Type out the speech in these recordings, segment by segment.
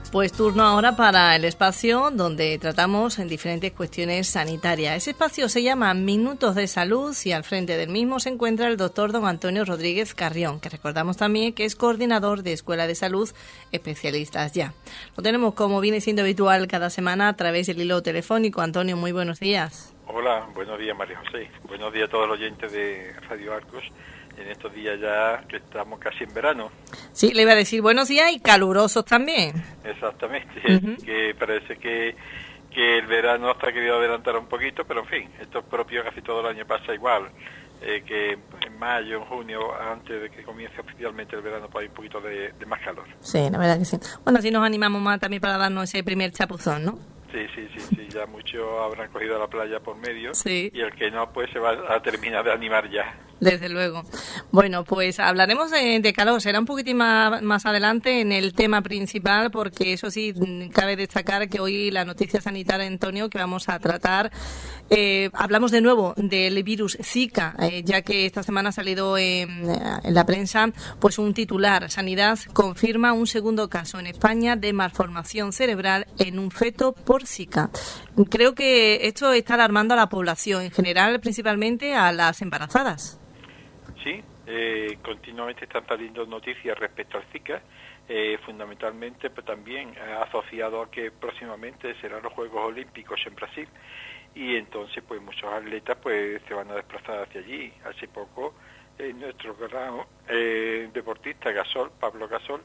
Pues turno ahora para el espacio donde tratamos en diferentes cuestiones sanitarias. Ese espacio se llama Minutos de Salud y al frente del mismo se encuentra el doctor don Antonio Rodríguez Carrión, que recordamos también que es coordinador de Escuela de Salud Especialistas Ya. Lo tenemos como viene siendo habitual cada semana a través del hilo telefónico. Antonio, muy buenos días. Hola, buenos días María José. Buenos días a todos los oyentes de Radio Arcos. En estos días ya que estamos casi en verano. Sí, le iba a decir buenos días y calurosos también. Exactamente, Uh-huh. que parece que el verano hasta ha querido adelantar un poquito, pero en fin, esto es propio, casi todo el año pasa igual, que en mayo, en junio, antes de que comience oficialmente el verano, pues hay un poquito de más calor. Sí, la verdad que sí. Bueno, así nos animamos más también para darnos ese primer chapuzón, ¿no? Sí, ya muchos habrán cogido la playa por medio, sí. Y el que no, pues se va a terminar de animar ya. Desde luego. Bueno, pues hablaremos de calor, será un poquitín más adelante en el tema principal, porque eso sí, cabe destacar que hoy la noticia sanitaria, Antonio, que vamos a tratar, hablamos de nuevo del virus Zika, ya que esta semana ha salido en la prensa pues un titular: Sanidad confirma un segundo caso en España de malformación cerebral en un feto por Zika. Creo que esto está alarmando a la población en general, principalmente a las embarazadas. Sí, continuamente están saliendo noticias respecto al Zika, fundamentalmente pero también asociado a que próximamente serán los Juegos Olímpicos en Brasil y entonces pues muchos atletas pues se van a desplazar hacia allí. Hace poco nuestro gran deportista Pablo Gasol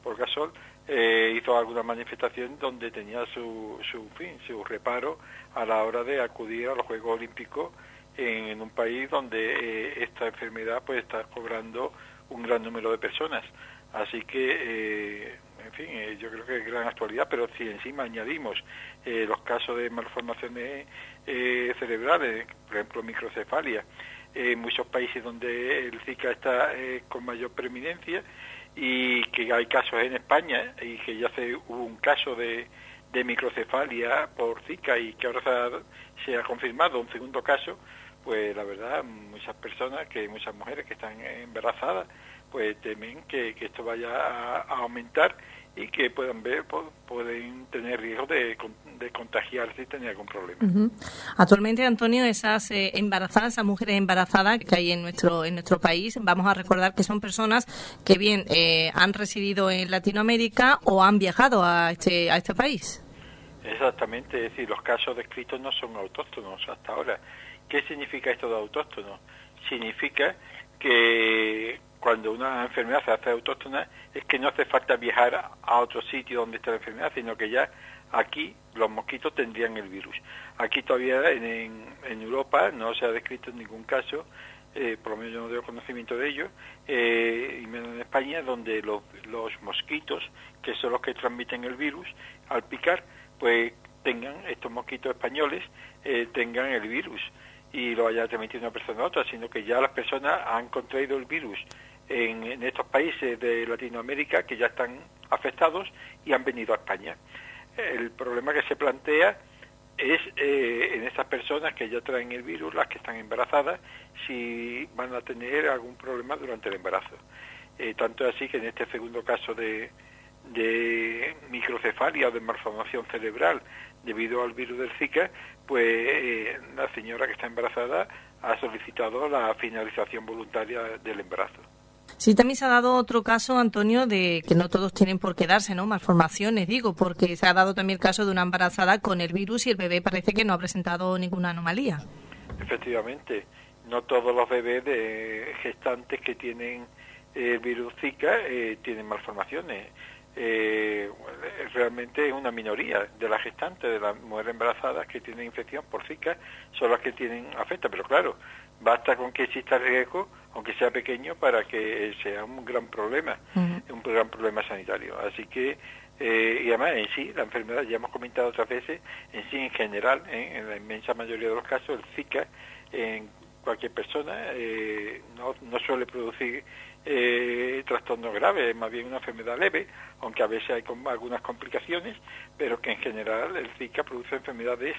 hizo alguna manifestación donde tenía su reparo a la hora de acudir a los Juegos Olímpicos en un país donde esta enfermedad pues está cobrando un gran número de personas. Así que, en fin, yo creo que es gran actualidad, pero si encima añadimos los casos de malformaciones cerebrales, por ejemplo microcefalia, en muchos países donde el Zika está con mayor preeminencia y que hay casos en España y que ya hubo un caso de microcefalia por Zika y que ahora se ha confirmado un segundo caso, pues la verdad muchas mujeres que están embarazadas pues temen que esto vaya a aumentar y que pueden tener riesgo de contagiarse y tener algún problema. Uh-huh. Actualmente, Antonio, esas embarazadas, esas mujeres embarazadas que hay en nuestro país, vamos a recordar que son personas que bien han residido en Latinoamérica o han viajado a este país. Exactamente, es decir, los casos descritos no son autóctonos hasta ahora. ¿Qué significa esto de autóctono? Significa que cuando una enfermedad se hace autóctona es que no hace falta viajar a otro sitio donde está la enfermedad, sino que ya aquí los mosquitos tendrían el virus. Aquí todavía en Europa no se ha descrito ningún caso, por lo menos yo no tengo conocimiento de ello, y menos en España, donde los mosquitos, que son los que transmiten el virus, al picar, pues tengan, estos mosquitos españoles, tengan el virus y lo vaya a transmitir una persona a otra, sino que ya las personas han contraído el virus en estos países de Latinoamérica que ya están afectados y han venido a España. El problema que se plantea es en esas personas que ya traen el virus, las que están embarazadas, si van a tener algún problema durante el embarazo. Tanto es así que en este segundo caso de microcefalia o de malformación cerebral debido al virus del Zika, pues la señora que está embarazada ha solicitado la finalización voluntaria del embarazo. Sí, también se ha dado otro caso, Antonio, de que no todos tienen por qué darse, ¿no? Malformaciones, digo, porque se ha dado también el caso de una embarazada con el virus y el bebé parece que no ha presentado ninguna anomalía. Efectivamente, no todos los bebés de gestantes que tienen el virus Zika tienen malformaciones. Realmente es una minoría de las gestantes, de las mujeres embarazadas que tienen infección por Zika, son las que tienen afecta, pero claro, basta con que exista riesgo, aunque sea pequeño, para que sea un gran problema, un gran problema sanitario. Así que, y además en sí, la enfermedad, ya hemos comentado otras veces, en sí en general, en la inmensa mayoría de los casos, el Zika en cualquier persona no suele producir trastornos graves, es más bien una enfermedad leve, aunque a veces hay algunas complicaciones, pero que en general el Zika produce enfermedades,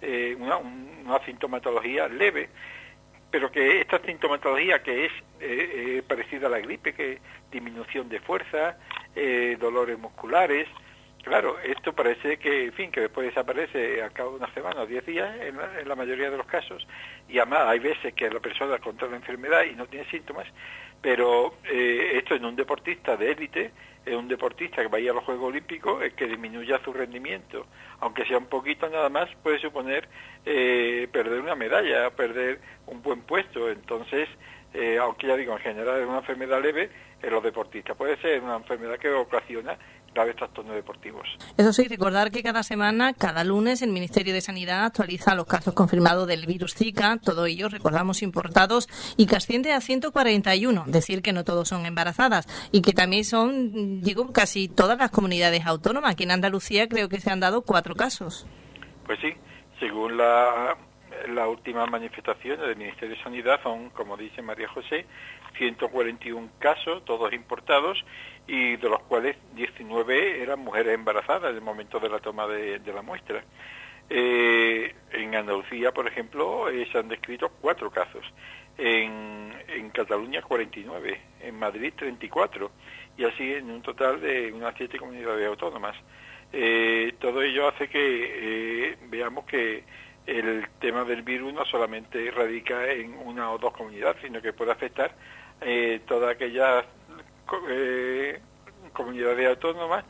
una sintomatología leve, pero que esta sintomatología que es parecida a la gripe, que es disminución de fuerza, dolores musculares, Claro, esto parece que, en fin, que después desaparece a cabo de una semana o 10 días en la mayoría de los casos, y además hay veces que la persona contrae la enfermedad y no tiene síntomas, pero esto en un deportista de élite, en un deportista que vaya a los Juegos Olímpicos, que disminuya su rendimiento, aunque sea un poquito nada más, puede suponer perder una medalla, perder un buen puesto. Entonces, aunque ya digo, en general es una enfermedad leve, en los deportistas puede ser una enfermedad que ocasiona graves trastornos deportivos. Eso sí, recordar que cada semana, cada lunes, el Ministerio de Sanidad actualiza los casos confirmados del virus Zika, todos ellos, recordamos, importados, y que asciende a 141, decir que no todos son embarazadas, y que también son, digo, casi todas las comunidades autónomas. Aquí en Andalucía creo que se han dado 4 casos. Pues sí, según las últimas manifestaciones del Ministerio de Sanidad son, como dice María José, 141 casos, todos importados, y de los cuales 19 eran mujeres embarazadas en el momento de la toma de la muestra. En Andalucía, por ejemplo, se han descrito 4 casos, en Cataluña 49, en Madrid 34, y así en un total de unas 7 comunidades autónomas. Todo ello hace que veamos que el tema del virus no solamente radica en una o dos comunidades, sino que puede afectar todas aquellas comunidades autónomas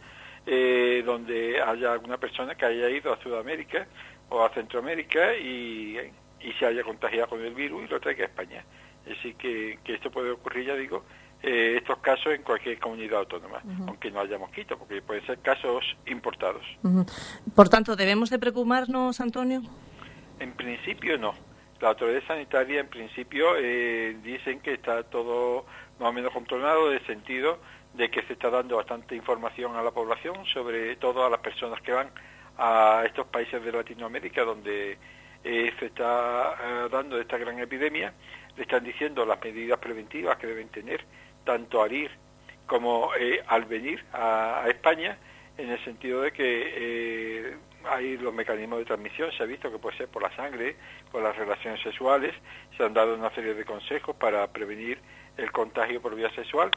donde haya alguna persona que haya ido a Sudamérica o a Centroamérica y se haya contagiado con el virus y lo traiga a España. Así que esto puede ocurrir, ya digo, estos casos en cualquier comunidad autónoma, aunque no haya mosquitos, porque pueden ser casos importados. Por tanto, ¿debemos de preocuparnos, Antonio? En principio no. La autoridad sanitaria, en principio, dicen que está todo más o menos controlado, en el sentido de que se está dando bastante información a la población, sobre todo a las personas que van a estos países de Latinoamérica donde se está dando esta gran epidemia. Le están diciendo las medidas preventivas que deben tener, tanto al ir como al venir a España, en el sentido de que hay los mecanismos de transmisión, se ha visto que puede ser por la sangre, por las relaciones sexuales, se han dado una serie de consejos para prevenir el contagio por vía sexual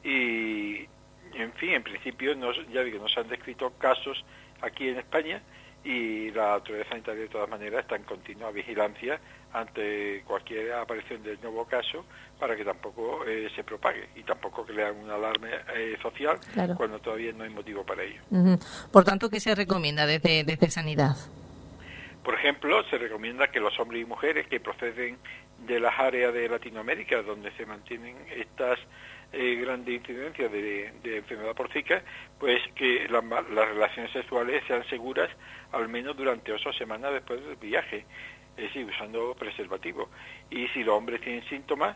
y, en fin, en principio, ya digo, no se han descrito casos aquí en España y la autoridad sanitaria de todas maneras está en continua vigilancia ante cualquier aparición del nuevo caso para que tampoco se propague y tampoco crean una alarma social, claro, cuando todavía no hay motivo para ello. Por tanto, ¿qué se recomienda desde Sanidad? Por ejemplo, se recomienda que los hombres y mujeres que proceden de las áreas de Latinoamérica donde se mantienen estas grandes incidencias de enfermedad por Zika, pues que las relaciones sexuales sean seguras al menos durante 8 semanas después del viaje, es decir, usando preservativo. Y si los hombres tienen síntomas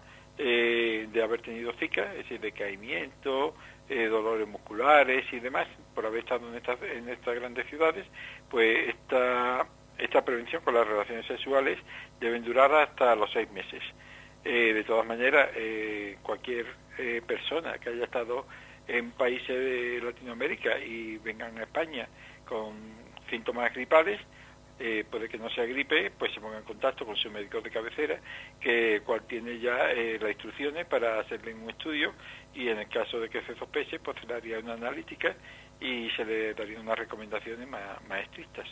de haber tenido Zika, es decir, decaimiento, dolores musculares y demás, por haber estado en estas grandes ciudades, pues esta prevención con las relaciones sexuales deben durar hasta los 6 meses. De todas maneras, cualquier persona que haya estado en países de Latinoamérica y vengan a España con síntomas gripales, puede que no sea gripe, pues se ponga en contacto con su médico de cabecera, cual tiene ya las instrucciones para hacerle un estudio, y en el caso de que se sospeche, pues se le haría una analítica y se le daría unas recomendaciones más estrictas.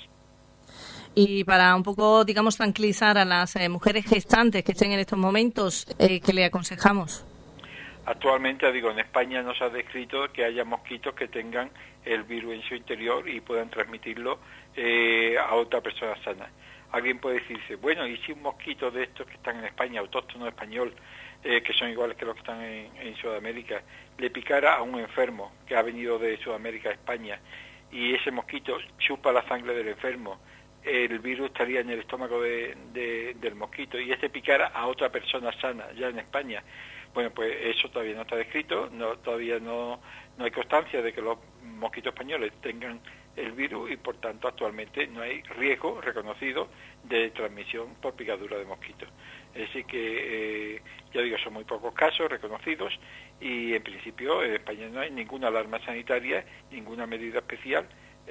Y para un poco, digamos, tranquilizar a las mujeres gestantes que estén en estos momentos, ¿qué le aconsejamos? Actualmente, digo, en España no se ha descrito que haya mosquitos que tengan el virus en su interior y puedan transmitirlo a otra persona sana. Alguien puede decirse, bueno, ¿y si un mosquito de estos que están en España, autóctono español, que son iguales que los que están en Sudamérica, le picara a un enfermo que ha venido de Sudamérica a España y ese mosquito chupa la sangre del enfermo, el virus estaría en el estómago del mosquito y este picara a otra persona sana ya en España? Bueno, pues eso todavía no está descrito, todavía no hay constancia de que los mosquitos españoles tengan el virus y por tanto actualmente no hay riesgo reconocido de transmisión por picadura de mosquitos. Es decir que, ya digo, son muy pocos casos reconocidos y en principio en España no hay ninguna alarma sanitaria, ninguna medida especial.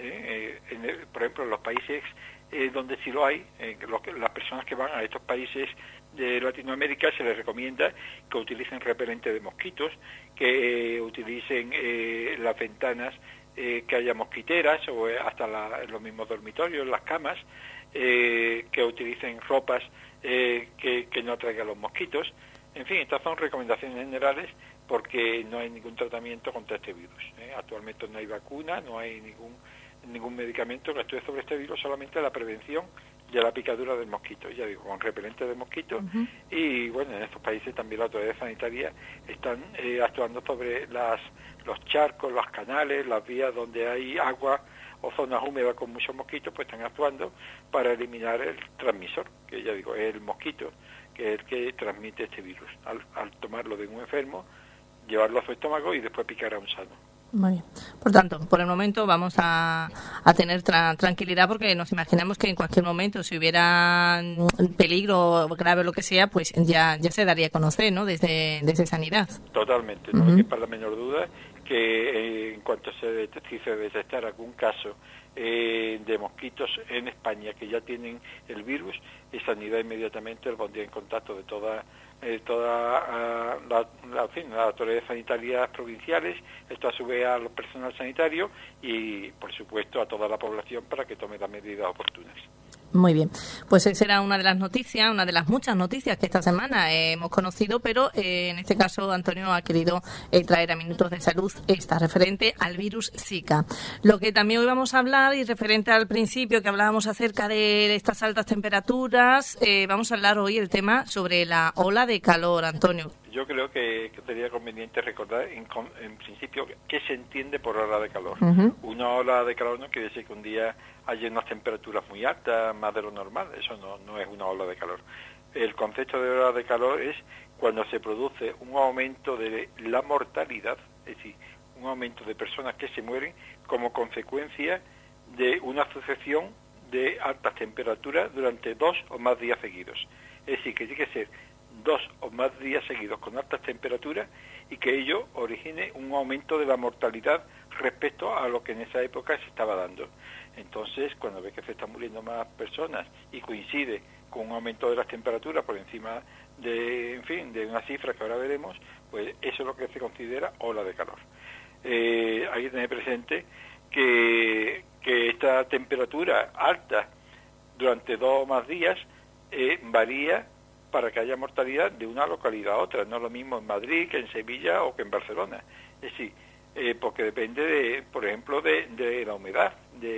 Por ejemplo, en los países donde sí lo hay, las personas que van a estos países de Latinoamérica se les recomienda que utilicen repelente de mosquitos, que utilicen las ventanas que haya mosquiteras o hasta en los mismos dormitorios, las camas, que utilicen ropas que no atraigan los mosquitos. En fin, estas son recomendaciones generales porque no hay ningún tratamiento contra este virus. Actualmente no hay vacuna, no hay ningún medicamento que actúe sobre este virus, solamente la prevención de la picadura del mosquito, ya digo, con repelente de mosquitos. Y bueno, en estos países también la autoridad sanitaria están actuando sobre los charcos, los canales, las vías donde hay agua o zonas húmedas con muchos mosquitos, pues están actuando para eliminar el transmisor, que ya digo, es el mosquito, que es el que transmite este virus, al tomarlo de un enfermo, llevarlo a su estómago y después picar a un sano. Muy bien. Por tanto, por el momento vamos a tener tranquilidad porque nos imaginamos que en cualquier momento, si hubiera peligro grave o lo que sea, pues ya se daría a conocer, ¿no? Desde Sanidad. Totalmente, no hay para la menor duda que en cuanto se detectara algún caso de mosquitos en España que ya tienen el virus, Sanidad inmediatamente lo pondría en contacto de todas las autoridades sanitarias provinciales, esto a su vez a los personal sanitario y por supuesto a toda la población para que tome las medidas oportunas. Muy bien, pues esa era una de las noticias, una de las muchas noticias que esta semana hemos conocido, pero en este caso Antonio ha querido traer a Minutos de Salud esta referente al virus Zika. Lo que también hoy vamos a hablar, y referente al principio que hablábamos acerca de estas altas temperaturas, vamos a hablar hoy el tema sobre la ola de calor, Antonio. Yo creo que sería conveniente recordar en principio qué se entiende por ola de calor. Una ola de calor no quiere decir que un día haya unas temperaturas muy altas, más de lo normal, eso no es una ola de calor. El concepto de ola de calor es cuando se produce un aumento de la mortalidad, es decir, un aumento de personas que se mueren como consecuencia de una sucesión de altas temperaturas durante 2 o más días seguidos. Es decir, que tiene que ser 2 o más días seguidos con altas temperaturas y que ello origine un aumento de la mortalidad respecto a lo que en esa época se estaba dando. Entonces, cuando ve que se están muriendo más personas y coincide con un aumento de las temperaturas por encima de una cifra que ahora veremos, pues eso es lo que se considera ola de calor. Hay que tener presente que esta temperatura alta durante 2 o más días varía para que haya mortalidad de una localidad a otra. No es lo mismo en Madrid que en Sevilla o que en Barcelona. Es decir, porque depende, por ejemplo, de la humedad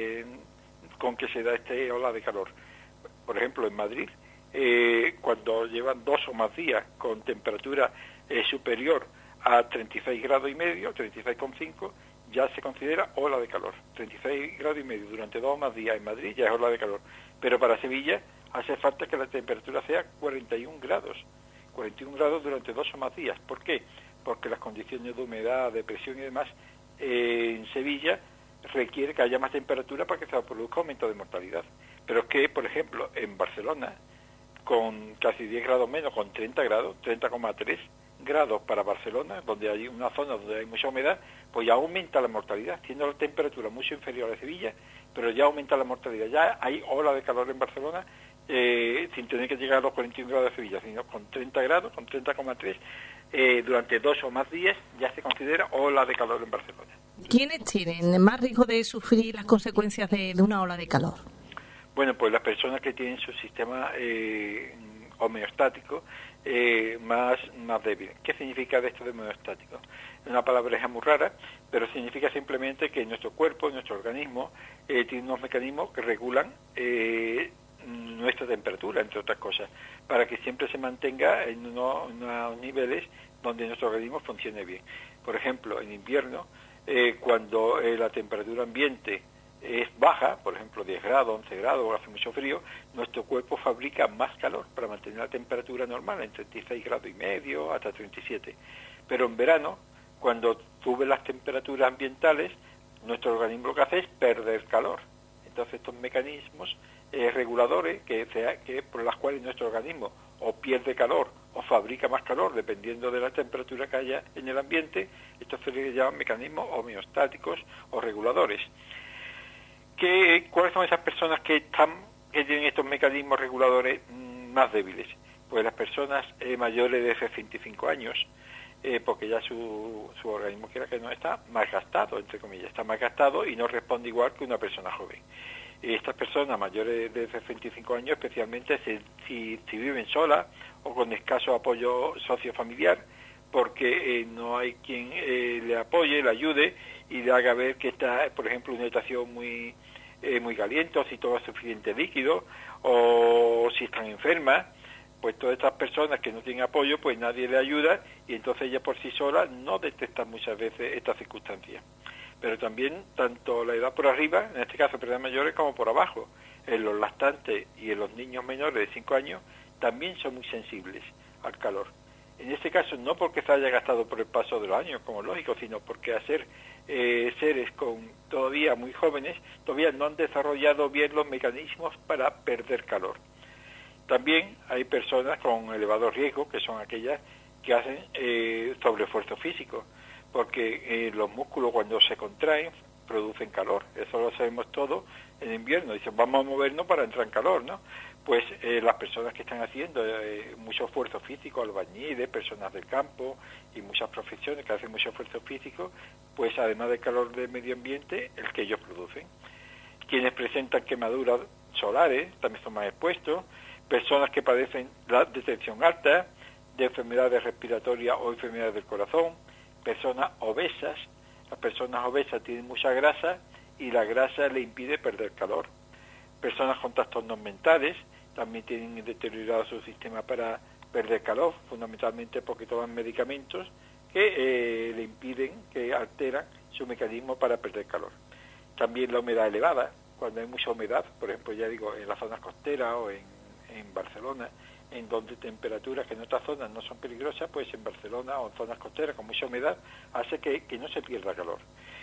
con que se da esta ola de calor. Por ejemplo, en Madrid, cuando llevan 2 o más días con temperatura superior a 36 grados y medio, 36,5, ya se considera ola de calor. 36 grados y medio durante 2 o más días en Madrid ya es ola de calor. Pero para Sevilla hace falta que la temperatura sea 41 grados durante 2 o más días. ¿Por qué? Porque las condiciones de humedad, de presión y demás en Sevilla requiere que haya más temperatura para que se produzca aumento de mortalidad. Pero es que, por ejemplo, en Barcelona, con casi 10 grados menos, con 30 grados, 30,3 grados para Barcelona, donde hay una zona donde hay mucha humedad, pues ya aumenta la mortalidad, siendo la temperatura mucho inferior a Sevilla, pero ya aumenta la mortalidad. Ya hay ola de calor en Barcelona, sin tener que llegar a los 41 grados de Sevilla, sino con 30 grados, con 30,3, durante 2 o más días ya se considera ola de calor en Barcelona. ¿Quiénes tienen más riesgo de sufrir las consecuencias de una ola de calor? Bueno, pues las personas que tienen su sistema homeostático más débil. ¿Qué significa de esto de homeostático? Una palabreja muy rara, pero significa simplemente que nuestro cuerpo, nuestro organismo, tiene unos mecanismos que regulan nuestra temperatura, entre otras cosas, para que siempre se mantenga en unos niveles donde nuestro organismo funcione bien. Por ejemplo, en invierno, cuando la temperatura ambiente es baja, por ejemplo 10 grados, 11 grados, o hace mucho frío, nuestro cuerpo fabrica más calor para mantener la temperatura normal, en 36 grados y medio hasta 37. Pero en verano, cuando suben las temperaturas ambientales, nuestro organismo lo que hace es perder calor. Entonces estos mecanismos reguladores que por las cuales nuestro organismo o pierde calor o fabrica más calor dependiendo de la temperatura que haya en el ambiente, estos se les llaman mecanismos homeostáticos o reguladores. ¿Cuáles son esas personas que tienen estos mecanismos reguladores más débiles? Pues las personas mayores de 65 años, porque ya su organismo, quiera que no, está más gastado, entre comillas, está más gastado y no responde igual que una persona joven. Estas personas mayores de 65 años, especialmente si viven solas o con escaso apoyo sociofamiliar, porque no hay quien le apoye, le ayude y le haga ver que está, por ejemplo, una habitación muy caliente, o si toma suficiente líquido, o si están enfermas, pues todas estas personas que no tienen apoyo, pues nadie le ayuda y entonces ella por sí sola no detecta muchas veces estas circunstancias. Pero también tanto la edad por arriba, en este caso personas mayores, como por abajo, en los lactantes y en los niños menores de 5 años, también son muy sensibles al calor. En este caso no porque se haya gastado por el paso de los años, como lógico, sino porque al ser seres todavía muy jóvenes, todavía no han desarrollado bien los mecanismos para perder calor. También hay personas con elevado riesgo, que son aquellas que hacen sobreesfuerzo físico, porque los músculos cuando se contraen producen calor. Eso lo sabemos todos en invierno. Dicen, vamos a movernos para entrar en calor, ¿no? Pues las personas que están haciendo mucho esfuerzo físico, albañiles, personas del campo y muchas profesiones que hacen mucho esfuerzo físico, pues además del calor del medio ambiente, el que ellos producen. Quienes presentan quemaduras solares también son más expuestos. Personas que padecen de tensión alta, de enfermedades respiratorias o enfermedades del corazón, personas obesas. Las personas obesas tienen mucha grasa y la grasa le impide perder calor. Personas con trastornos mentales también tienen deteriorado su sistema para perder calor, fundamentalmente porque toman medicamentos que le impiden, que alteran su mecanismo para perder calor. También la humedad elevada, cuando hay mucha humedad, por ejemplo, ya digo, en las zonas costeras o en Barcelona, en donde temperaturas que en otras zonas no son peligrosas, pues en Barcelona o en zonas costeras con mucha humedad hace que no se pierda calor.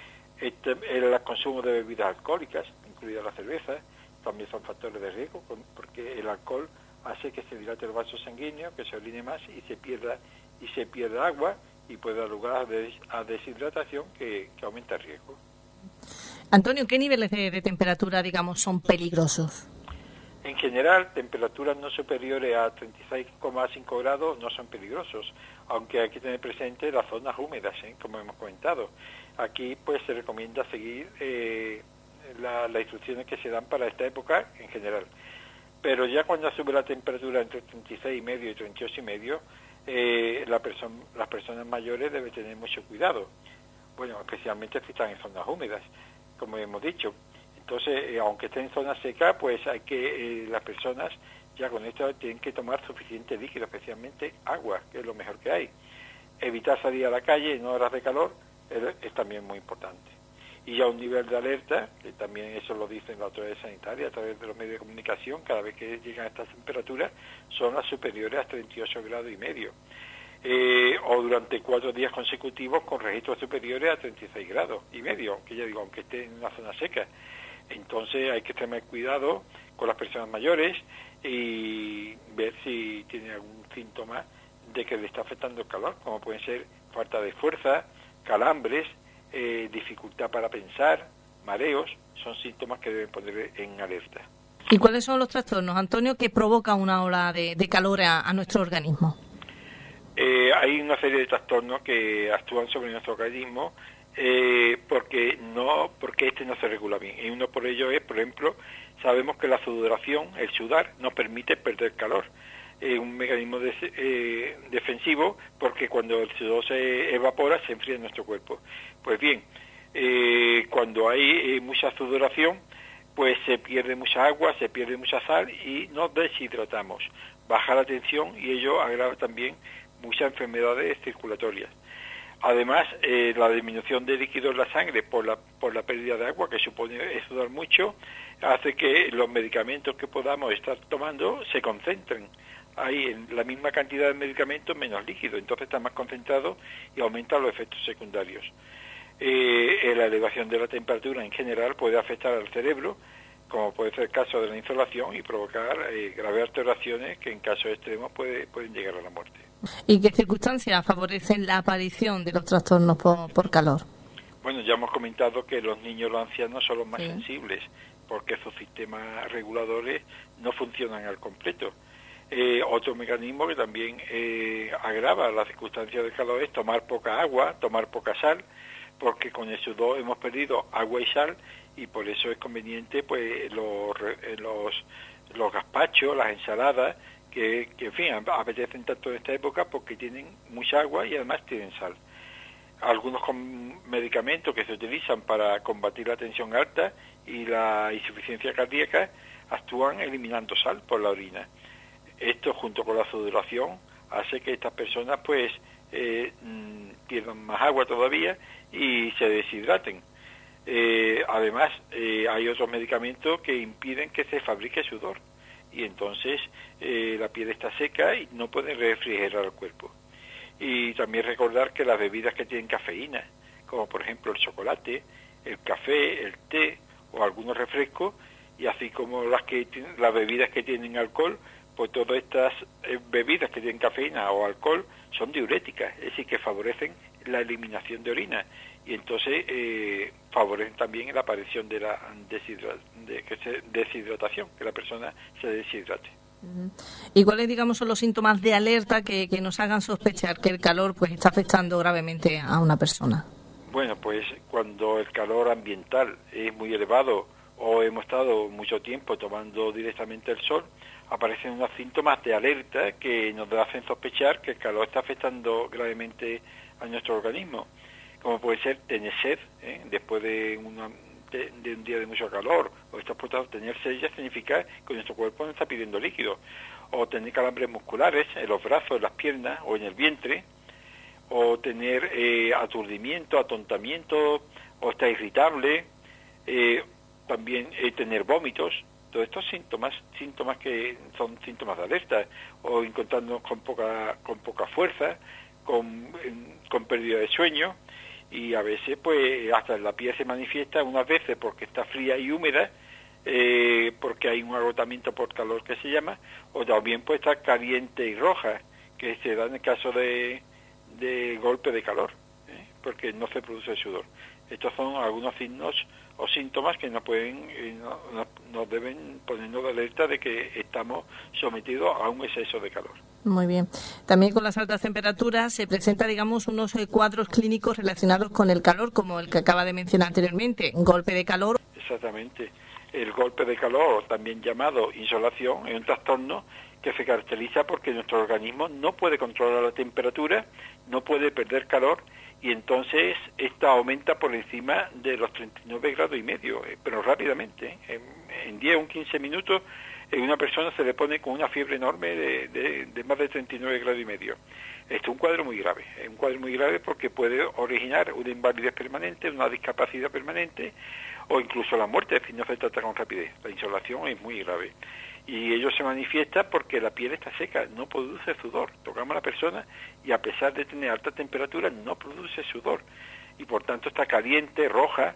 El consumo de bebidas alcohólicas, incluida la cerveza, también son factores de riesgo, porque el alcohol hace que se dilate el vaso sanguíneo, que se orine más y se pierda agua y puede dar lugar a deshidratación que aumenta el riesgo. Antonio, ¿qué niveles de temperatura, digamos, son peligrosos? En general, temperaturas no superiores a 36,5 grados no son peligrosos, aunque hay que tener presente las zonas húmedas, como hemos comentado. Aquí pues se recomienda seguir las instrucciones que se dan para esta época en general. Pero ya cuando sube la temperatura entre 36,5 y 38,5, las personas mayores deben tener mucho cuidado. Bueno, especialmente si están en zonas húmedas, como hemos dicho. Entonces, aunque estén en zona seca, pues hay que las personas ya con esto tienen que tomar suficiente líquido, especialmente agua, que es lo mejor que hay. Evitar salir a la calle en horas de calor es también muy importante. Y ya un nivel de alerta, que también eso lo dicen la autoridad sanitaria a través de los medios de comunicación, cada vez que llegan a estas temperaturas, son las superiores a 38,5 grados. O durante 4 días consecutivos con registros superiores a 36,5 grados, que ya digo, aunque esté en una zona seca. Entonces hay que tener cuidado con las personas mayores y ver si tiene algún síntoma de que le está afectando el calor, como pueden ser falta de fuerza, calambres, dificultad para pensar, mareos, son síntomas que deben poner en alerta. ¿Y cuáles son los trastornos, Antonio, que provocan una ola de calor a nuestro organismo? Hay una serie de trastornos que actúan sobre nuestro organismo porque este no se regula bien. Y uno por ello es, por ejemplo, sabemos que la sudoración, el sudar, nos permite perder calor. Es un mecanismo defensivo porque cuando el sudor se evapora se enfría en nuestro cuerpo. Pues bien, cuando hay mucha sudoración, pues se pierde mucha agua, se pierde mucha sal y nos deshidratamos. Baja la tensión y ello agrava también muchas enfermedades circulatorias. Además, la disminución de líquidos en la sangre por la pérdida de agua, que supone sudar mucho, hace que los medicamentos que podamos estar tomando se concentren. Hay en la misma cantidad de medicamentos menos líquido, entonces está más concentrado y aumenta los efectos secundarios. La elevación de la temperatura en general puede afectar al cerebro, como puede ser el caso de la insolación, y provocar graves alteraciones que en casos extremos pueden llegar a la muerte. ¿Y qué circunstancias favorecen la aparición de los trastornos por calor? Bueno, ya hemos comentado que los niños y los ancianos son los más sensibles, porque sus sistemas reguladores no funcionan al completo. Otro mecanismo que también agrava las circunstancias del calor es tomar poca agua, tomar poca sal, porque con el sudor hemos perdido agua y sal, y por eso es conveniente pues los gazpachos, las ensaladas, que en fin apetecen tanto en esta época porque tienen mucha agua y además tienen sal. Algunos medicamentos que se utilizan para combatir la tensión alta y la insuficiencia cardíaca actúan eliminando sal por la orina. Esto, junto con la sudoración, hace que estas personas pues pierdan más agua todavía y se deshidraten. Además, hay otros medicamentos que impiden que se fabrique sudor, y entonces la piel está seca y no puede refrigerar el cuerpo. Y también recordar que las bebidas que tienen cafeína, como por ejemplo el chocolate, el café, el té o algunos refrescos, y así como las bebidas que tienen alcohol, pues todas estas bebidas que tienen cafeína o alcohol son diuréticas, es decir, que favorecen la eliminación de orina, y entonces favorecen también la aparición de la deshidratación, que la persona se deshidrate. ¿Y cuáles, digamos, son los síntomas de alerta que nos hagan sospechar que el calor pues está afectando gravemente a una persona? Bueno, pues cuando el calor ambiental es muy elevado o hemos estado mucho tiempo tomando directamente el sol, aparecen unos síntomas de alerta que nos hacen sospechar que el calor está afectando gravemente a nuestro organismo, como puede ser tener sed, después de un día de mucho calor, o estar expuesto a tener sed ya significa que nuestro cuerpo no está pidiendo líquido, o tener calambres musculares en los brazos, en las piernas o en el vientre, o tener aturdimiento, atontamiento, o estar irritable, también tener vómitos. Todos estos síntomas que son síntomas de alerta, o encontrarnos con poca fuerza, con pérdida de sueño, y a veces pues hasta la piel se manifiesta, unas veces porque está fría y húmeda, porque hay un agotamiento por calor que se llama, o también puede estar caliente y roja, que se da en el caso de golpe de calor, porque no se produce sudor. Estos son algunos signos o síntomas que nos deben ponernos de alerta de que estamos sometidos a un exceso de calor. Muy bien. También con las altas temperaturas se presenta, digamos, unos cuadros clínicos relacionados con el calor, como el que acaba de mencionar anteriormente, golpe de calor. Exactamente. El golpe de calor, también llamado insolación, es un trastorno que se caracteriza porque nuestro organismo no puede controlar la temperatura, no puede perder calor, y entonces esta aumenta por encima de los 39 grados y medio, pero rápidamente. En 10 o 15 minutos una persona se le pone con una fiebre enorme de más de 39 grados y medio. Esto es un cuadro muy grave porque puede originar una invalidez permanente, una discapacidad permanente, o incluso la muerte si no se trata con rapidez. La insolación es muy grave. Y ello se manifiesta porque la piel está seca, no produce sudor. Tocamos a la persona y a pesar de tener alta temperatura no produce sudor. Y por tanto está caliente, roja,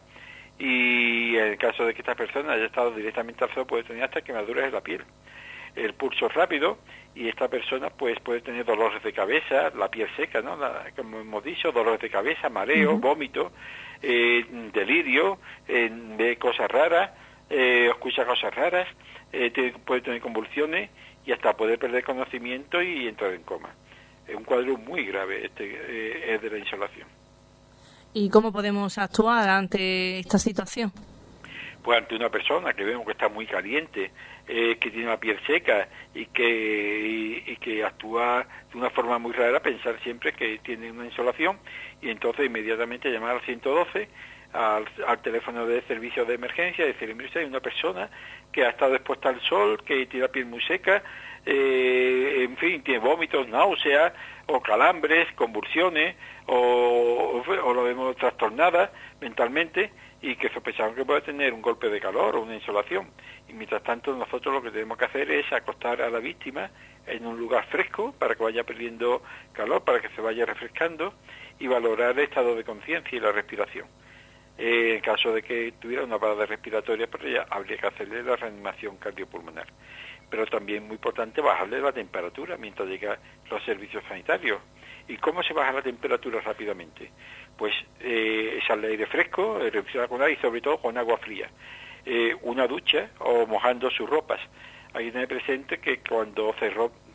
y en el caso de que esta persona haya estado directamente al sol puede tener hasta quemaduras de la piel. El pulso rápido, y esta persona pues puede tener dolores de cabeza, la piel seca, ¿no? Como hemos dicho, dolores de cabeza, mareo, vómito, delirio, ve cosas raras, escucha cosas raras, puede tener convulsiones y hasta poder perder conocimiento y entrar en coma. Es un cuadro muy grave es de la insolación. ¿Y cómo podemos actuar ante esta situación? Pues ante una persona que vemos que está muy caliente, que tiene la piel seca y que actúa de una forma muy rara, pensar siempre que tiene una insolación y entonces inmediatamente llamar al 112, al teléfono de servicio de emergencia, y decir, mire usted, hay una persona que ha estado expuesta al sol, que tiene la piel muy seca, en fin, tiene vómitos, náuseas, o calambres, convulsiones, o lo vemos trastornada mentalmente, y que sospechamos que puede tener un golpe de calor o una insolación. Y mientras tanto nosotros lo que tenemos que hacer es acostar a la víctima en un lugar fresco para que vaya perdiendo calor, para que se vaya refrescando, y valorar el estado de conciencia y la respiración. En caso de que tuviera una parada respiratoria, pues ya habría que hacerle la reanimación cardiopulmonar. Pero también muy importante bajarle la temperatura mientras llegan los servicios sanitarios. ¿Y cómo se baja la temperatura rápidamente? Pues echarle aire fresco, respirar con aire y sobre todo con agua fría. Una ducha o mojando sus ropas. Hay que tener presente que cuando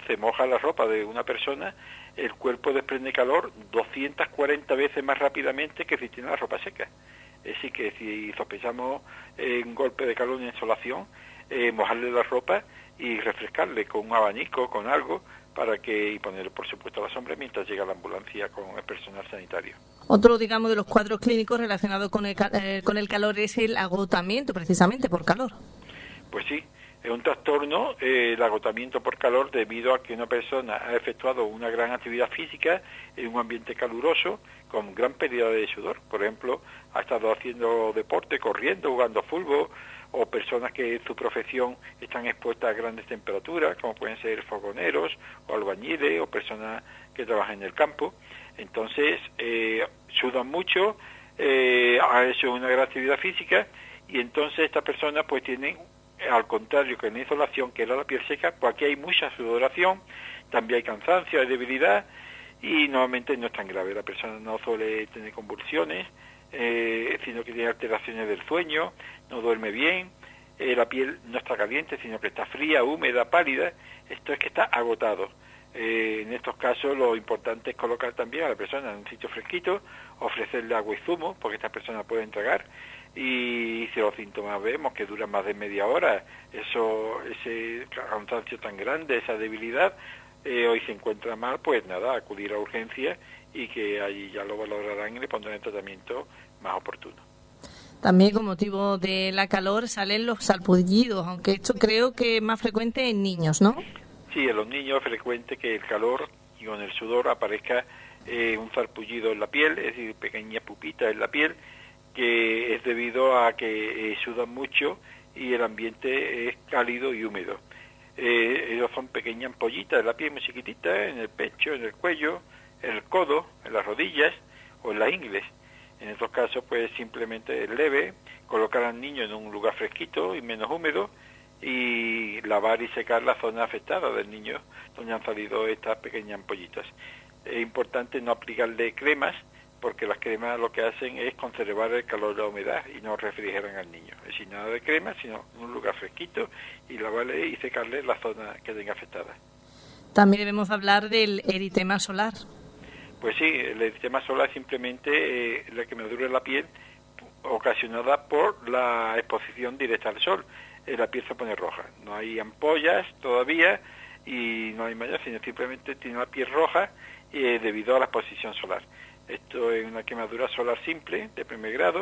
se moja la ropa de una persona, el cuerpo desprende calor 240 veces más rápidamente que si tiene la ropa seca. Es decir, que si sospechamos un golpe de calor en insolación, mojarle la ropa y refrescarle con un abanico, con algo, y ponerle, por supuesto, a la sombra mientras llega la ambulancia con el personal sanitario. Otro, digamos, de los cuadros clínicos relacionados con el calor es el agotamiento, precisamente por calor. Pues sí, es un trastorno, el agotamiento por calor, debido a que una persona ha efectuado una gran actividad física en un ambiente caluroso con gran pérdida de sudor. Por ejemplo, ha estado haciendo deporte, corriendo, jugando fútbol, o personas que en su profesión están expuestas a grandes temperaturas, como pueden ser fogoneros o albañiles o personas que trabajan en el campo. Entonces, sudan mucho, han hecho una gran actividad física, y entonces estas personas pues tienen, al contrario que en la insolación, que era la piel seca, pues aquí hay mucha sudoración, también hay cansancio, hay debilidad, y normalmente no es tan grave. La persona no suele tener convulsiones, sino que tiene alteraciones del sueño, no duerme bien, la piel no está caliente, sino que está fría, húmeda, pálida. Esto es que está agotado. En estos casos lo importante es colocar también a la persona en un sitio fresquito, ofrecerle agua y zumo, porque estas personas pueden tragar, y si los síntomas vemos que duran más de media hora, ese cansancio tan grande, esa debilidad, hoy se encuentra mal, pues nada, acudir a urgencias, y que allí ya lo valorarán y le pondrán el tratamiento más oportuno. También con motivo de la calor salen los salpullidos, aunque esto creo que es más frecuente en niños, ¿no? Sí, en los niños es frecuente que el calor y con el sudor aparezca un sarpullido en la piel, es decir, pequeñas pupitas en la piel, que es debido a que sudan mucho y el ambiente es cálido y húmedo. Ellos son pequeñas ampollitas en la piel, muy chiquititas, en el pecho, en el cuello, en el codo, en las rodillas o en las ingles. En estos casos, pues simplemente es leve, colocar al niño en un lugar fresquito y menos húmedo, y lavar y secar la zona afectada del niño donde han salido estas pequeñas ampollitas. Es importante no aplicarle cremas, porque las cremas lo que hacen es conservar el calor de la humedad y no refrigeran al niño. Es decir, nada de crema, sino un lugar fresquito, y lavarle y secarle la zona que tenga afectada. También debemos hablar del eritema solar. Pues sí, el eritema solar es simplemente la quemadura de la piel ocasionada por la exposición directa al sol. La piel se pone roja. No hay ampollas todavía y no hay manchas, sino simplemente tiene la piel roja debido a la exposición solar. Esto es una quemadura solar simple, de primer grado,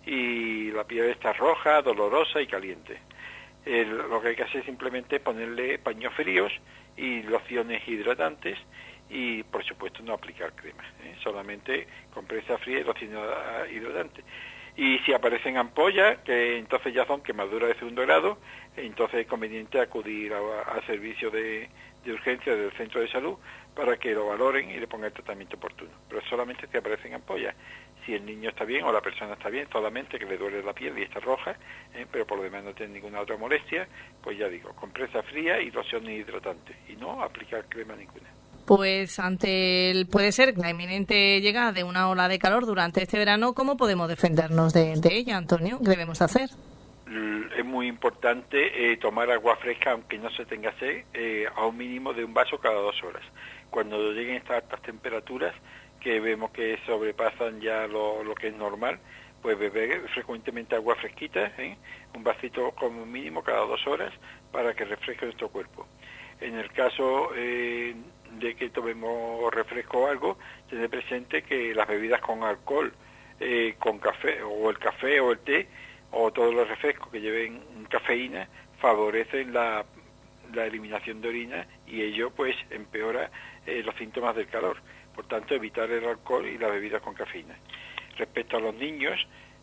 y la piel está roja, dolorosa y caliente. Lo que hay que hacer es simplemente ponerle paños fríos y lociones hidratantes, y por supuesto no aplicar crema, solamente compresa fría y loción hidratante. Y si aparecen ampollas, que entonces ya son quemaduras de segundo grado, entonces es conveniente acudir al servicio de urgencia del centro de salud para que lo valoren y le pongan el tratamiento oportuno. Pero solamente si aparecen ampollas. Si el niño está bien o la persona está bien, solamente que le duele la piel y está roja, pero por lo demás no tiene ninguna otra molestia, pues ya digo, compresa fría y loción hidratante, y no aplicar crema ninguna. Pues puede ser la inminente llegada de una ola de calor durante este verano, ¿cómo podemos defendernos de ella, Antonio? ¿Qué debemos hacer? Es muy importante tomar agua fresca, aunque no se tenga sed, a un mínimo de un vaso cada 2 horas. Cuando lleguen estas altas temperaturas, que vemos que sobrepasan ya lo que es normal, pues beber frecuentemente agua fresquita, un vasito como mínimo cada 2 horas, para que refresque nuestro cuerpo. En el caso de que tomemos refresco o algo, tener presente que las bebidas con alcohol, con café, o el café o el té, o todos los refrescos que lleven cafeína, favorecen la eliminación de orina, y ello pues empeora los síntomas del calor. Por tanto, evitar el alcohol y las bebidas con cafeína. Respecto a los niños,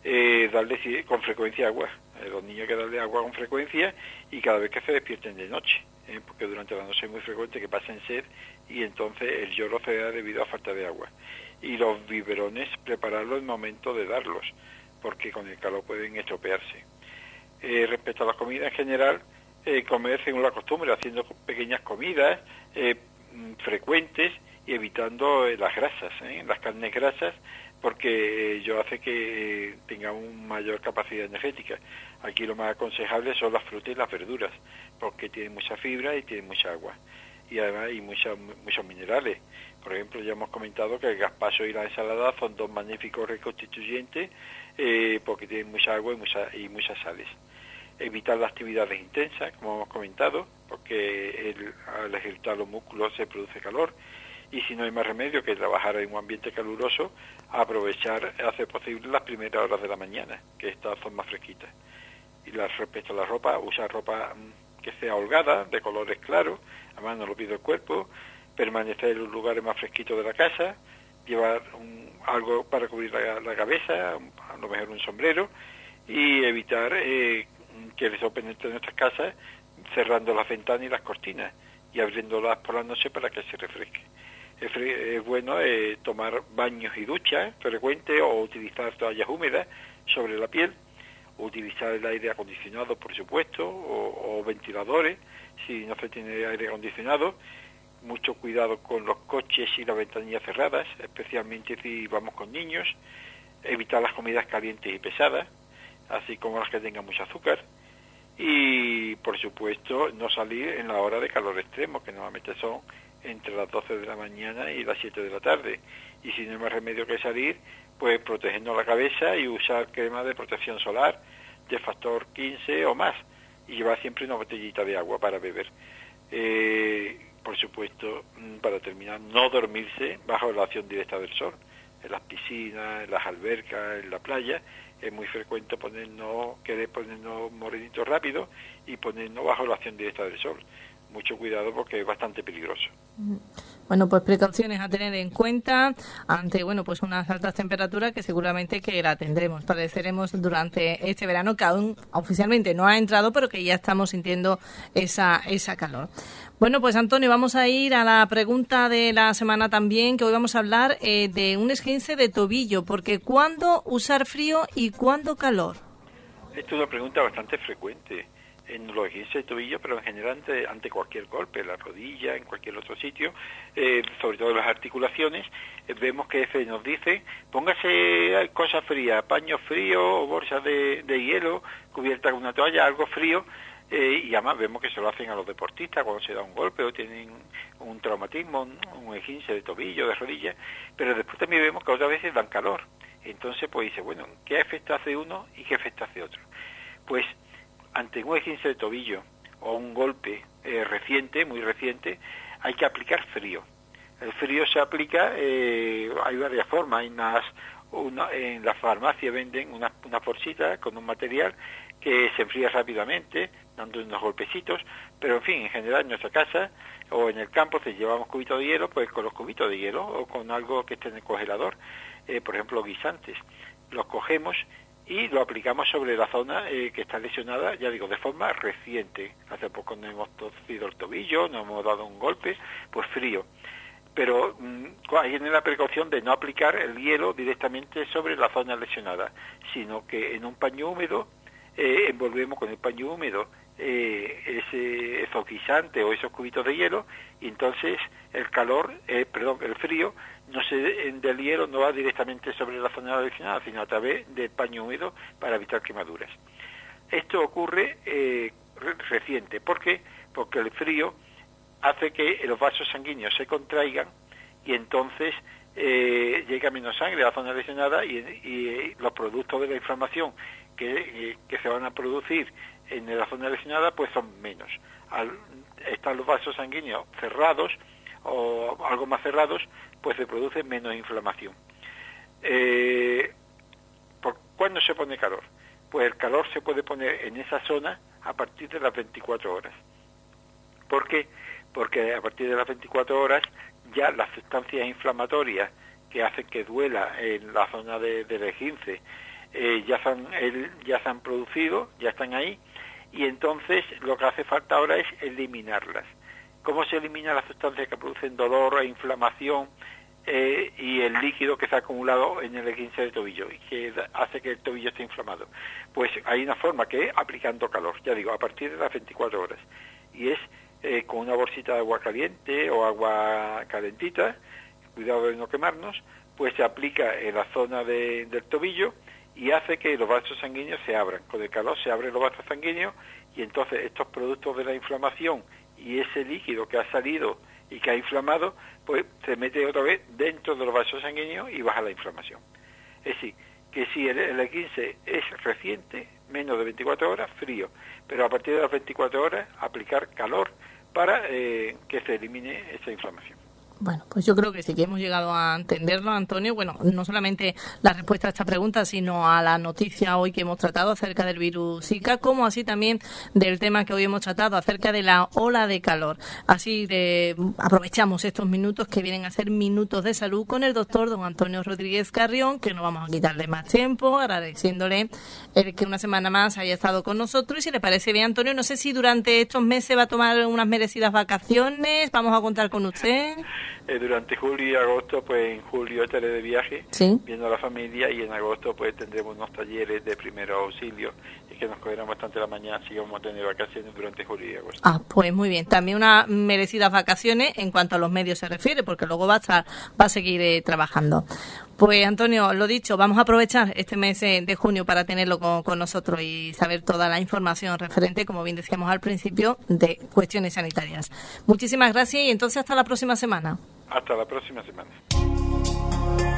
darle con frecuencia agua. Los niños hay que darle agua con frecuencia, y cada vez que se despierten de noche, porque durante la noche es muy frecuente que pasen sed, y entonces el lloro se da debido a falta de agua. Y los biberones, prepararlos en el momento de darlos, porque con el calor pueden estropearse. Respecto a la comida en general, comer según la costumbre, haciendo pequeñas comidas frecuentes, y evitando las grasas, las carnes grasas, porque ello hace que tenga una mayor capacidad energética. Aquí lo más aconsejable son las frutas y las verduras, porque tienen mucha fibra y tienen mucha agua. y además hay muchos minerales. Por ejemplo, ya hemos comentado que el gazpacho y la ensalada son dos magníficos reconstituyentes porque tienen mucha agua y muchas sales. Evitar las actividades intensas, como hemos comentado, porque al ejercitar los músculos se produce calor, y si no hay más remedio que trabajar en un ambiente caluroso, aprovechar, hacer posible las primeras horas de la mañana, que estas son más fresquitas. Y respecto a la ropa, usar ropa que sea holgada, de colores claros, además no lo pide el cuerpo, permanecer en los lugares más fresquitos de la casa, llevar algo para cubrir la cabeza, a lo mejor un sombrero, y evitar que el sol penetre en nuestras casas, cerrando las ventanas y las cortinas y abriéndolas por la noche para que se refresque. Es bueno tomar baños y duchas frecuentes o utilizar toallas húmedas sobre la piel, utilizar el aire acondicionado, por supuesto, o ventiladores si no se tiene aire acondicionado. Mucho cuidado con los coches y las ventanillas cerradas, especialmente si vamos con niños. Evitar las comidas calientes y pesadas, así como las que tengan mucho azúcar. Y, por supuesto, no salir en la hora de calor extremo, que normalmente son entre las 12 de la mañana y las 7 de la tarde. Y si no hay más remedio que salir, pues protegiendo la cabeza y usar crema de protección solar de factor 15 o más. Y llevar siempre una botellita de agua para beber. Por supuesto, para terminar, no dormirse bajo la acción directa del sol. En las piscinas, en las albercas, en la playa, es muy frecuente querer ponernos morenitos rápido y ponernos bajo la acción directa del sol. Mucho cuidado porque es bastante peligroso. Bueno, pues precauciones a tener en cuenta ante, pues unas altas temperaturas que seguramente que la padeceremos durante este verano, que aún oficialmente no ha entrado, pero que ya estamos sintiendo esa calor. Bueno, pues Antonio, vamos a ir a la pregunta de la semana también, que hoy vamos a hablar de un esguince de tobillo, porque ¿cuándo usar frío y cuándo calor? Esta es una pregunta bastante frecuente en los esguinces de tobillo, pero en general ante cualquier golpe, en la rodilla, en cualquier otro sitio, sobre todo en las articulaciones, vemos que se nos dice, póngase cosas frías, paños fríos o bolsas de hielo, cubierta con una toalla, algo frío, y además vemos que se lo hacen a los deportistas cuando se da un golpe o tienen un traumatismo, un esguince de tobillo, de rodilla, pero después también vemos que otras veces dan calor. Entonces, pues dice, bueno, ¿qué efecto hace uno y qué efecto hace otro? Pues, ante un esguince de tobillo o un golpe reciente, muy reciente, hay que aplicar frío. El frío se aplica, hay varias formas, en la farmacia venden unas bolsitas con un material que se enfría rápidamente, dando unos golpecitos, pero en fin, en general en nuestra casa o en el campo, si llevamos cubitos de hielo, pues con los cubitos de hielo o con algo que esté en el congelador, por ejemplo guisantes, los cogemos y lo aplicamos sobre la zona que está lesionada, ya digo, de forma reciente. Hace poco nos hemos torcido el tobillo, nos hemos dado un golpe, pues frío. Pero hay que tener la precaución de no aplicar el hielo directamente sobre la zona lesionada, sino que en un paño húmedo envolvemos con el paño húmedo esos guisantes o esos cubitos de hielo, y entonces el frío del hielo no va directamente sobre la zona lesionada, sino a través del paño húmedo para evitar quemaduras. Esto ocurre reciente. ¿Por qué? Porque el frío hace que los vasos sanguíneos se contraigan y entonces llega menos sangre a la zona lesionada y los productos de la inflamación que se van a producir en la zona lesionada pues son menos. Al estar los vasos sanguíneos cerrados o algo más cerrados, pues se produce menos inflamación. ¿Cuándo se pone calor? Pues el calor se puede poner en esa zona a partir de las 24 horas. ¿Por qué? Porque a partir de las 24 horas ya las sustancias inflamatorias que hacen que duela en la zona del esguince ya se han producido, ya están ahí, y entonces lo que hace falta ahora es eliminarlas. ¿Cómo se eliminan las sustancias que producen dolor e inflamación y el líquido que se ha acumulado en el esguince del tobillo y que hace que el tobillo esté inflamado? Pues hay una forma que es aplicando calor, ya digo, a partir de las 24 horas. Y es con una bolsita de agua caliente o agua calentita, cuidado de no quemarnos, pues se aplica en la zona del tobillo y hace que los vasos sanguíneos se abran. Con el calor se abren los vasos sanguíneos y entonces estos productos de la inflamación y ese líquido que ha salido y que ha inflamado, pues se mete otra vez dentro de los vasos sanguíneos y baja la inflamación. Es decir, que si el E15 es reciente, menos de 24 horas, frío, pero a partir de las 24 horas aplicar calor para que se elimine esa inflamación. Bueno, pues yo creo que sí que hemos llegado a entenderlo, Antonio. Bueno, no solamente la respuesta a esta pregunta, sino a la noticia hoy que hemos tratado acerca del virus Zika, como así también del tema que hoy hemos tratado acerca de la ola de calor. Así aprovechamos estos minutos que vienen a ser minutos de salud con el doctor don Antonio Rodríguez Carrión, que no vamos a quitarle más tiempo, agradeciéndole el que una semana más haya estado con nosotros. Y si le parece bien, Antonio, no sé si durante estos meses va a tomar unas merecidas vacaciones, vamos a contar con usted. Durante julio y agosto, pues en julio estaré de viaje, ¿sí?, viendo a la familia, y en agosto pues tendremos unos talleres de primeros auxilios y que nos cogerán bastante la mañana, así que vamos a tener vacaciones durante julio y agosto. Ah, pues muy bien, también unas merecidas vacaciones en cuanto a los medios se refiere, porque luego va a seguir trabajando. Pues Antonio, lo dicho, vamos a aprovechar este mes de junio para tenerlo con nosotros y saber toda la información referente, como bien decíamos al principio, de cuestiones sanitarias. Muchísimas gracias y entonces hasta la próxima semana. Hasta la próxima semana.